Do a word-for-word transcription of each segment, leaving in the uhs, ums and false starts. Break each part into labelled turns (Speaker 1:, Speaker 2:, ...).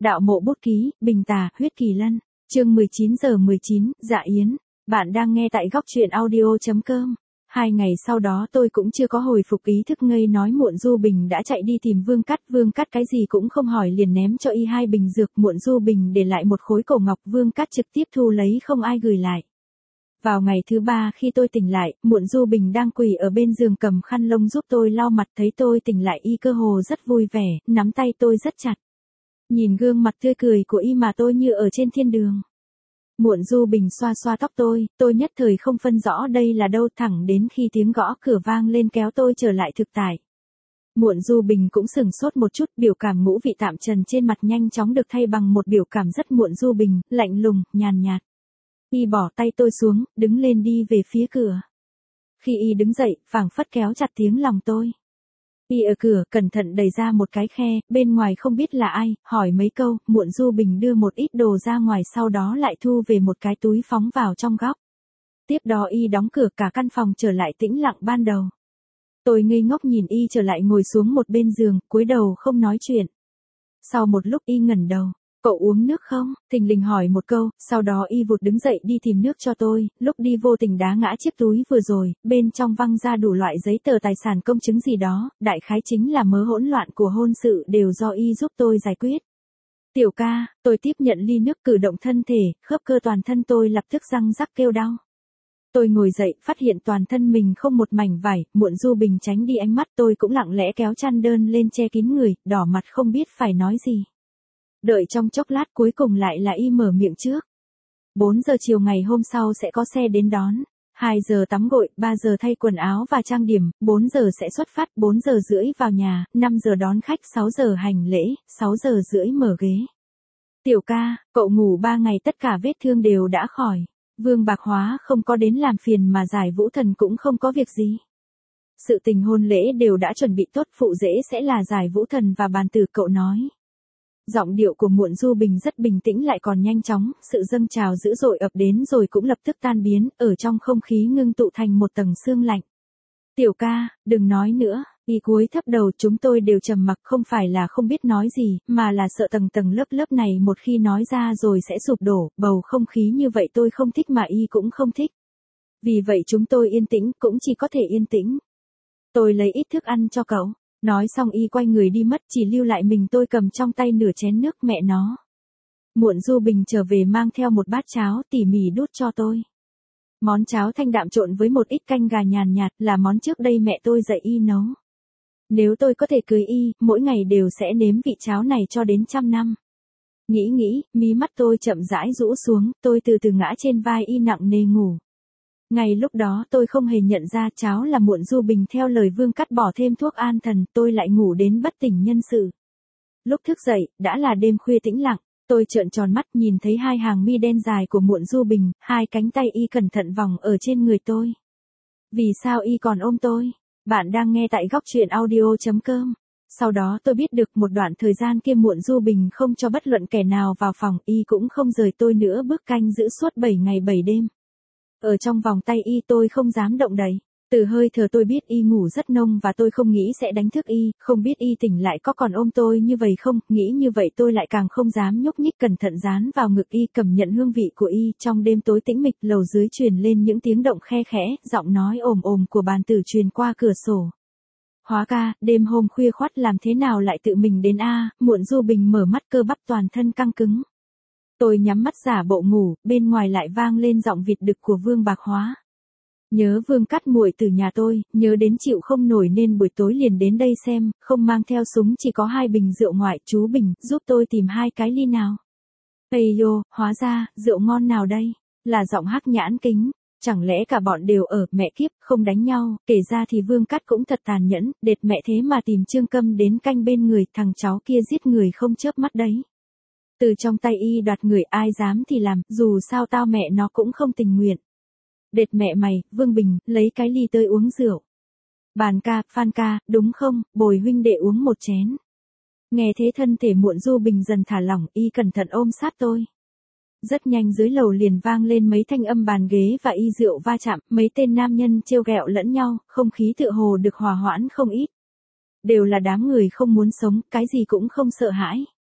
Speaker 1: Đạo mộ bút ký, Bình Tà, huyết kỳ lân. Chương mười chín giờ mười chín, Dạ Yến. Bạn đang nghe tại góc truyện audio.com. Hai ngày sau đó tôi cũng chưa có hồi phục ý thức, ngây nói Muộn Du Bình đã chạy đi tìm Vương Cắt. Vương Cắt cái gì cũng không hỏi liền ném cho y hai bình dược. Muộn Du Bình để lại một khối cổ ngọc, Vương Cắt trực tiếp thu lấy, không ai gửi lại. Vào ngày thứ ba khi tôi tỉnh lại, Muộn Du Bình đang quỳ ở bên giường cầm khăn lông giúp tôi lau mặt. Thấy tôi tỉnh lại y cơ hồ rất vui vẻ, nắm tay tôi rất chặt. Nhìn gương mặt tươi cười của y mà tôi như ở trên thiên đường. Muộn Du Bình xoa xoa tóc tôi, tôi nhất thời không phân rõ đây là đâu, thẳng đến khi tiếng gõ cửa vang lên kéo tôi trở lại thực tại. Muộn Du Bình cũng sửng sốt một chút, biểu cảm ngũ vị tạm trần trên mặt nhanh chóng được thay bằng một biểu cảm rất Muộn Du Bình, lạnh lùng, nhàn nhạt. Y bỏ tay tôi xuống, đứng lên đi về phía cửa. Khi y đứng dậy, phảng phất kéo chặt tiếng lòng tôi. Y ở cửa, cẩn thận đẩy ra một cái khe, bên ngoài không biết là ai, hỏi mấy câu, Muộn Du Bình đưa một ít đồ ra ngoài, sau đó lại thu về một cái túi phóng vào trong góc. Tiếp đó y đóng cửa, cả căn phòng trở lại tĩnh lặng ban đầu. Tôi ngây ngốc nhìn y trở lại ngồi xuống một bên giường, cúi đầu không nói chuyện. Sau một lúc y ngẩng đầu. Cậu uống nước không? Thình lình hỏi một câu, sau đó y vụt đứng dậy đi tìm nước cho tôi, lúc đi vô tình đá ngã chiếc túi vừa rồi, bên trong văng ra đủ loại giấy tờ tài sản công chứng gì đó, đại khái chính là mớ hỗn loạn của hôn sự đều do y giúp tôi giải quyết. Tiểu ca, tôi tiếp nhận ly nước, cử động thân thể, khớp cơ toàn thân tôi lập tức răng rắc kêu đau. Tôi ngồi dậy, phát hiện toàn thân mình không một mảnh vải, Muộn Du Bình tránh đi ánh mắt tôi cũng lặng lẽ kéo chăn đơn lên che kín người, đỏ mặt không biết phải nói gì. Đợi trong chốc lát cuối cùng lại là y mở miệng trước. bốn giờ chiều ngày hôm sau sẽ có xe đến đón. hai giờ tắm gội, ba giờ thay quần áo và trang điểm, bốn giờ sẽ xuất phát, bốn giờ rưỡi vào nhà, năm giờ đón khách, sáu giờ hành lễ, sáu giờ rưỡi mở ghế. Tiểu ca, cậu ngủ ba ngày tất cả vết thương đều đã khỏi. Vương Bạc Hóa không có đến làm phiền mà Giải Vũ Thần cũng không có việc gì. Sự tình hôn lễ đều đã chuẩn bị tốt, phụ rể sẽ là Giải Vũ Thần và bàn tử, cậu nói. Giọng điệu của Muộn Du Bình rất bình tĩnh lại còn nhanh chóng, sự dâng trào dữ dội ập đến rồi cũng lập tức tan biến, ở trong không khí ngưng tụ thành một tầng sương lạnh. Tiểu ca, đừng nói nữa, y cúi thấp đầu, chúng tôi đều trầm mặc, không phải là không biết nói gì, mà là sợ tầng tầng lớp lớp này một khi nói ra rồi sẽ sụp đổ, bầu không khí như vậy tôi không thích mà y cũng không thích. Vì vậy chúng tôi yên tĩnh, cũng chỉ có thể yên tĩnh. Tôi lấy ít thức ăn cho cậu. Nói xong y quay người đi mất, chỉ lưu lại mình tôi cầm trong tay nửa chén nước, mẹ nó. Muộn Du Bình trở về mang theo một bát cháo tỉ mỉ đút cho tôi. Món cháo thanh đạm trộn với một ít canh gà nhàn nhạt là món trước đây mẹ tôi dạy y nấu. Nếu tôi có thể cưới y, mỗi ngày đều sẽ nếm vị cháo này cho đến trăm năm. Nghĩ nghĩ, mí mắt tôi chậm rãi rũ xuống, tôi từ từ ngã trên vai y nặng nề ngủ. Ngay lúc đó tôi không hề nhận ra cháo là Muộn Du Bình theo lời Vương Cắt bỏ thêm thuốc an thần, tôi lại ngủ đến bất tỉnh nhân sự. Lúc thức dậy, đã là đêm khuya tĩnh lặng, tôi trợn tròn mắt nhìn thấy hai hàng mi đen dài của Muộn Du Bình, hai cánh tay y cẩn thận vòng ở trên người tôi. Vì sao y còn ôm tôi? Bạn đang nghe tại góc truyện audio.com. Sau đó tôi biết được một đoạn thời gian kia Muộn Du Bình không cho bất luận kẻ nào vào phòng, y cũng không rời tôi nữa, bước canh giữ suốt bảy ngày bảy đêm. Ở trong vòng tay y tôi không dám động đậy. Từ hơi thở tôi biết y ngủ rất nông và tôi không nghĩ sẽ đánh thức y, không biết y tỉnh lại có còn ôm tôi như vậy không, nghĩ như vậy tôi lại càng không dám nhúc nhích, cẩn thận dán vào ngực y, cảm nhận hương vị của y. Trong đêm tối tĩnh mịch, lầu dưới truyền lên những tiếng động khe khẽ, giọng nói ồm ồm của bàn tử truyền qua cửa sổ. Hóa ca, đêm hôm khuya khoắt làm thế nào lại tự mình đến a? Muộn Du Bình mở mắt, cơ bắp toàn thân căng cứng. Tôi nhắm mắt giả bộ ngủ, bên ngoài lại vang lên giọng vịt đực của Vương Bạc Hóa. Nhớ Vương Cắt muội từ nhà tôi, nhớ đến chịu không nổi nên buổi tối liền đến đây xem, không mang theo súng, chỉ có hai bình rượu ngoại, chú Bình, giúp tôi tìm hai cái ly nào. Ây yo, hóa ra, rượu ngon nào đây? Là giọng Hắc Nhãn Kính. Chẳng lẽ cả bọn đều ở, mẹ kiếp, không đánh nhau, kể ra thì Vương Cắt cũng thật tàn nhẫn, đệt mẹ thế mà tìm Trương Câm đến canh bên người, thằng cháu kia giết người không chớp mắt đấy. Từ trong tay y đoạt người, ai dám thì làm, dù sao tao mẹ nó cũng không tình nguyện. Đệt mẹ mày, Vương Bình, lấy cái ly tới uống rượu. Bàn ca, Phan ca, đúng không, bồi huynh đệ uống một chén. Nghe thế thân thể Muộn Du Bình dần thả lỏng, y cẩn thận ôm sát tôi. Rất nhanh dưới lầu liền vang lên mấy thanh âm bàn ghế và y rượu va chạm, mấy tên nam nhân trêu ghẹo lẫn nhau, không khí tựa hồ được hòa hoãn không ít. Đều là đám người không muốn sống, cái gì cũng không sợ hãi.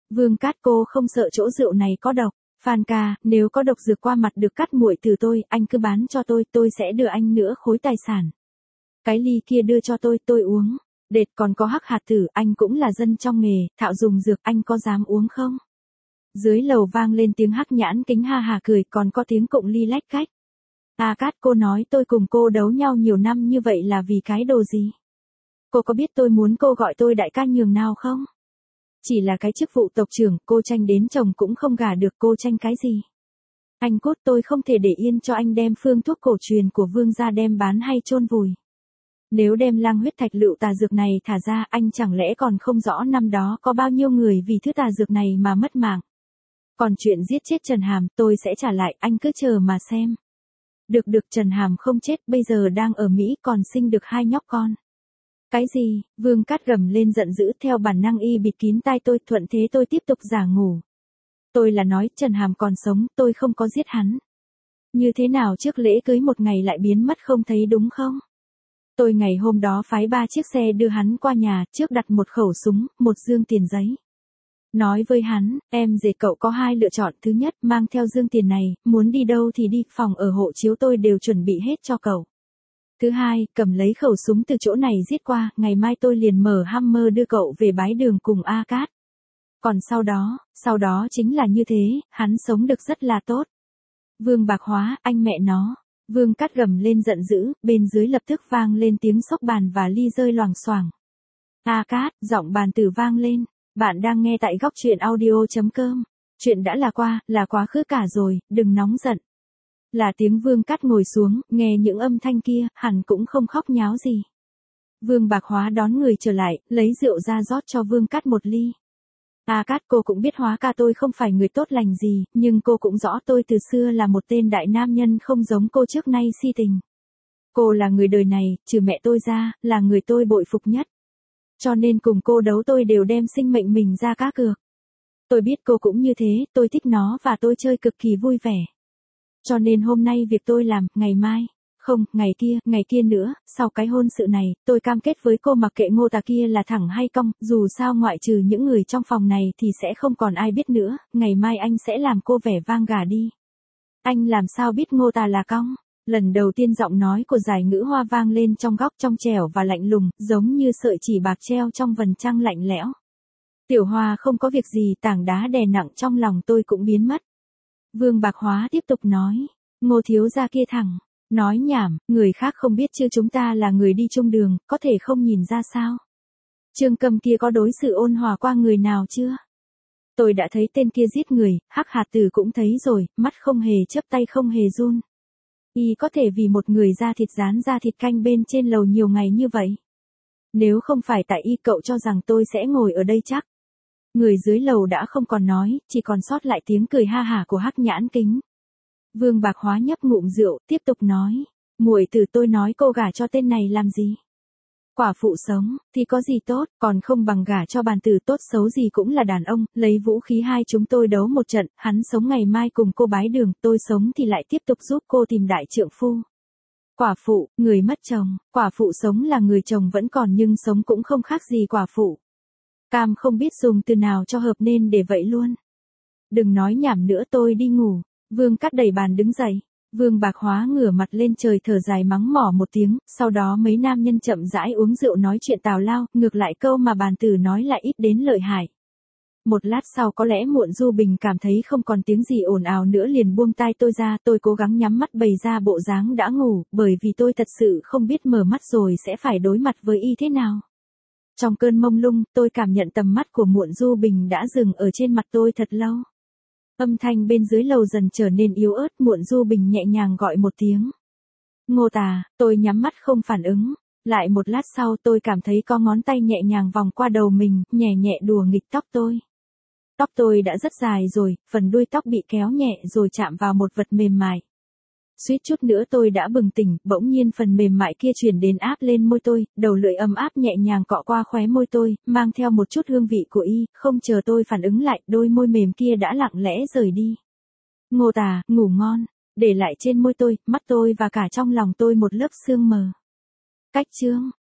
Speaker 1: Vương Cát, cô không sợ chỗ rượu này có độc. Phan ca, nếu có độc dược qua mặt được cắt muội từ tôi, anh cứ bán cho tôi, tôi sẽ đưa anh nửa khối tài sản. Cái ly kia đưa cho tôi, tôi uống. Đệt, còn có hắc hạt tử, anh cũng là dân trong nghề, thạo dùng dược, anh có dám uống không? Dưới lầu vang lên tiếng Hắc Nhãn Kính ha hà cười, còn có tiếng Cụng Ly lách cách. A Cát, cô nói tôi cùng cô đấu nhau nhiều năm như vậy là vì cái đồ gì? Cô có biết tôi muốn cô gọi tôi đại ca nhường nào không? Chỉ là cái chức vụ tộc trưởng, cô tranh đến chồng cũng không gả được, cô tranh cái gì? Anh cốt, tôi không thể để yên cho anh đem phương thuốc cổ truyền của Vương gia đem bán hay chôn vùi. Nếu đem lang huyết thạch lựu tà dược này thả ra, anh chẳng lẽ còn không rõ năm đó có bao nhiêu người vì thứ tà dược này mà mất mạng. Còn chuyện giết chết Trần Hàm, tôi sẽ trả lại, anh cứ chờ mà xem. Được được, Trần Hàm không chết, bây giờ đang ở Mỹ, còn sinh được hai nhóc con. Cái gì? Vương Cát gầm lên giận dữ, theo bản năng y bịt kín tai tôi, thuận thế tôi tiếp tục giả ngủ. Tôi là nói, Trần Hàm còn sống, tôi không có giết hắn. Như thế nào trước lễ cưới một ngày lại biến mất không thấy đúng không? Tôi ngày hôm đó phái ba chiếc xe đưa hắn qua nhà, trước đặt một khẩu súng, một dương tiền giấy. Nói với hắn, em dề cậu có hai lựa chọn, thứ nhất, mang theo dương tiền này, muốn đi đâu thì đi, phòng ở hộ chiếu tôi đều chuẩn bị hết cho cậu. Thứ hai, cầm lấy khẩu súng từ chỗ này giết qua, ngày mai tôi liền mở Hammer đưa cậu về bái đường cùng A Cát. Còn sau đó, sau đó chính là như thế, hắn sống được rất là tốt. Vương Bạc Hóa, anh mẹ nó. Vương Cát gầm lên giận dữ, bên dưới lập tức vang lên tiếng xốc bàn và ly rơi loảng xoảng. A Cát, giọng bàn tử vang lên. Bạn đang nghe tại góc truyện audio chấm com. Chuyện đã là qua, là quá khứ cả rồi, đừng nóng giận. Là tiếng Vương Cát ngồi xuống, nghe những âm thanh kia, hẳn cũng không khóc nháo gì. Vương Bạc Hóa đón người trở lại, lấy rượu ra rót cho Vương Cát một ly. A Cát, cô cũng biết Hóa ca tôi không phải người tốt lành gì, nhưng cô cũng rõ tôi từ xưa là một tên đại nam nhân không giống cô trước nay si tình. Cô là người đời này, trừ mẹ tôi ra, là người tôi bội phục nhất. Cho nên cùng cô đấu tôi đều đem sinh mệnh mình ra cá cược. Tôi biết cô cũng như thế, tôi thích nó và tôi chơi cực kỳ vui vẻ. Cho nên hôm nay việc tôi làm, ngày mai, không, ngày kia, ngày kia nữa, sau cái hôn sự này, tôi cam kết với cô mặc kệ Ngô Tà kia là thẳng hay cong, dù sao ngoại trừ những người trong phòng này thì sẽ không còn ai biết nữa, ngày mai anh sẽ làm cô vẻ vang gà đi. Anh làm sao biết Ngô Tà là cong? Lần đầu tiên giọng nói của Giải Ngữ Hoa vang lên trong góc trong trẻo và lạnh lùng, giống như sợi chỉ bạc treo trong vầng trăng lạnh lẽo. Tiểu Hoa không có việc gì, tảng đá đè nặng trong lòng tôi cũng biến mất. Vương Bạc Hóa tiếp tục nói, Ngô thiếu gia kia thẳng, nói nhảm, người khác không biết chứ chúng ta là người đi chung đường, có thể không nhìn ra sao. Trương Cầm kia có đối xử ôn hòa qua người nào chưa? Tôi đã thấy tên kia giết người, Hắc Hạt Tử cũng thấy rồi, mắt không hề chớp tay không hề run. Y có thể vì một người da thịt rán da thịt canh bên trên lầu nhiều ngày như vậy. Nếu không phải tại y, cậu cho rằng tôi sẽ ngồi ở đây chắc. Người dưới lầu đã không còn nói, chỉ còn sót lại tiếng cười ha hả của Hắc Nhãn Kính. Vương Bạc Hóa nhấp ngụm rượu, tiếp tục nói, muội tử, tôi nói cô gả cho tên này làm gì? Quả phụ sống, thì có gì tốt, còn không bằng gả cho bàn tử, tốt xấu gì cũng là đàn ông, lấy vũ khí hai chúng tôi đấu một trận, hắn sống ngày mai cùng cô bái đường, tôi sống thì lại tiếp tục giúp cô tìm đại trượng phu. Quả phụ, người mất chồng, quả phụ sống là người chồng vẫn còn nhưng sống cũng không khác gì quả phụ. Cam không biết dùng từ nào cho hợp nên để vậy luôn. Đừng nói nhảm nữa, tôi đi ngủ. Vương Cát đẩy bàn đứng dậy. Vương Bạc Hóa ngửa mặt lên trời thở dài mắng mỏ một tiếng, sau đó mấy nam nhân chậm rãi uống rượu nói chuyện tào lao, ngược lại câu mà bàn tử nói lại ít đến lợi hại. Một lát sau có lẽ Muộn Du Bình cảm thấy không còn tiếng gì ồn ào nữa liền buông tai tôi ra, tôi cố gắng nhắm mắt bày ra bộ dáng đã ngủ, bởi vì tôi thật sự không biết mở mắt rồi sẽ phải đối mặt với y thế nào. Trong cơn mông lung, tôi cảm nhận tầm mắt của Muộn Du Bình đã dừng ở trên mặt tôi thật lâu. Âm thanh bên dưới lầu dần trở nên yếu ớt, Muộn Du Bình nhẹ nhàng gọi một tiếng. Ngô Tà, tôi nhắm mắt không phản ứng. Lại một lát sau tôi cảm thấy có ngón tay nhẹ nhàng vòng qua đầu mình, nhẹ nhẹ đùa nghịch tóc tôi. Tóc tôi đã rất dài rồi, phần đuôi tóc bị kéo nhẹ rồi chạm vào một vật mềm mại. Suýt chút nữa tôi đã bừng tỉnh, bỗng nhiên phần mềm mại kia chuyển đến áp lên môi tôi, đầu lưỡi ấm áp nhẹ nhàng cọ qua khóe môi tôi, mang theo một chút hương vị của y, không chờ tôi phản ứng lại, đôi môi mềm kia đã lặng lẽ rời đi. Ngô Tà, ngủ ngon, để lại trên môi tôi, mắt tôi và cả trong lòng tôi một lớp sương mờ. Cách chương